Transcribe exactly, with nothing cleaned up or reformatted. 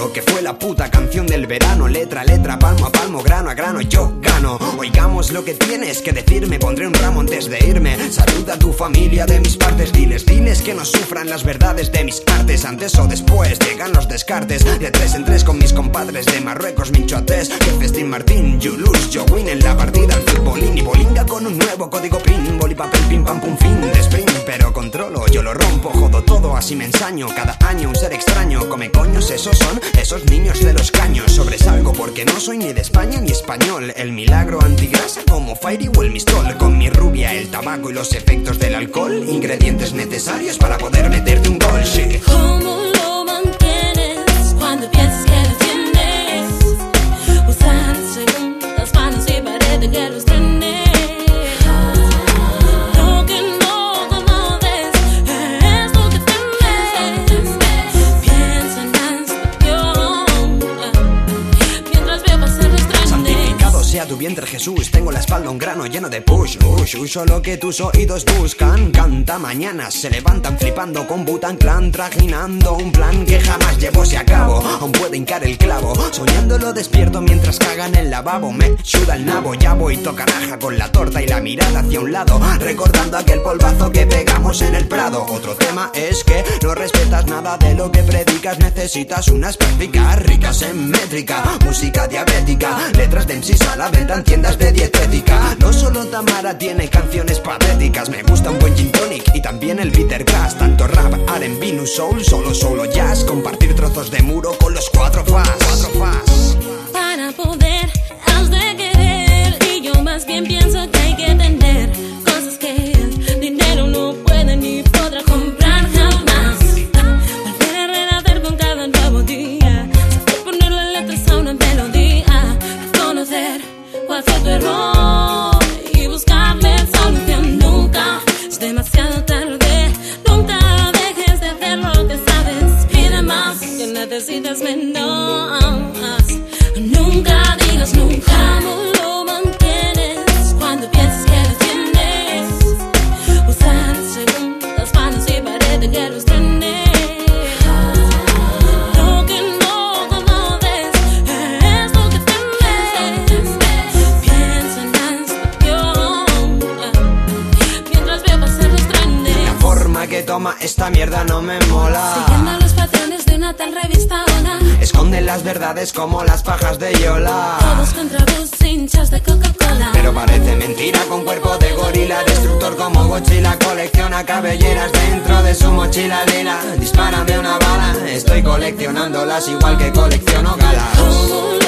lo que fue la puta canción del verano. Letra a letra, palmo a palmo, grano a grano, yo gano. Oigamos lo que tienes que decirme, pondré un ramo antes de irme. Saluda a tu familia de mis partes, diles, diles que no sufran las verdades de mis artes. Antes o después llegan los descartes, de tres en tres con mis compadres de Marruecos, Minchoatés, que Festín Martín, you lose, yo win en la partida al futbolín y bolinga con un nuevo código pin, boli, papel, pim, pam, pum, fin de sprint, pero controlo, yo lo rompo, jodo todo, así me ensaño. Cada año un ser extraño, come coños, esos son esos niños de los caños. Sobresalgo porque no soy ni de España ni español, el milagro antigrasa como Fairy o el Mistol. Con mi rubia, el tabaco y los efectos del alcohol, ingredientes necesarios para poder meterte un gol, sí. ¿Cómo lo mantienes cuando piensas que lo tienes? Usar segundas manos y parece que los tienes. Lo que no conoces es lo que temes. Piensa en la inspección mientras veo pasar los trenes. Santificado sea tu vientre, Jesús, tengo la espalda un grano lleno de push, push. Uso lo que tus oídos buscan. Canta mañana, se levantan flipando con Butan Clan, trajinando un plan que jamás llevóse a cabo. Aún puede hincar el clavo, soñándolo despierto mientras cagan el lavabo. Me suda el nabo, ya voy tocaraja con la torta y la mirada hacia un lado, recordando aquel polvazo que pegamos en el Prado. Otro tema es que no respetas nada de lo que predicas. Necesitas unas prácticas ricas en métrica, música diabética, letras de M Cs a la venta en tiendas de dietética. No solo Tamara tiene canciones patéticas, me gusta un buen gin tonic y también el bitter cash. Tanto rap, R and B, new soul, solo solo jazz, compartir trozos de muro con los cuatro fas, cuatro fas. Para poder has de querer, y yo más bien pienso que hay que tener cosas que el dinero no puede ni podrá comprar jamás. Volver a renacer con cada nuevo día, saber ponerle letras a una melodía, reconocer cuál fue tu error y buscarle solución. Nunca es demasiado tarde, nunca dejes de hacer lo que sabes. Pide más, que necesitas menos. Nunca digas nunca. ¿Cómo lo mantienes cuando piensas que lo tienes? Usar segundas manos y parece que los tienes. Lo que no conoces es lo que temes. Piensa en la inspección mientras veo pasar los trenes. La forma que toma esta mierda no me mola, siguiendo los patrones de una tal revista Hola. Esconden las verdades como las pajas de Yola. Todos contra vos, hinchas de Coca-Cola. Pero parece mentira, con cuerpo de gorila, destructor como Godzilla, colecciona cabelleras dentro de su mochila lila. Dispárame una bala, estoy coleccionándolas igual que colecciono galas.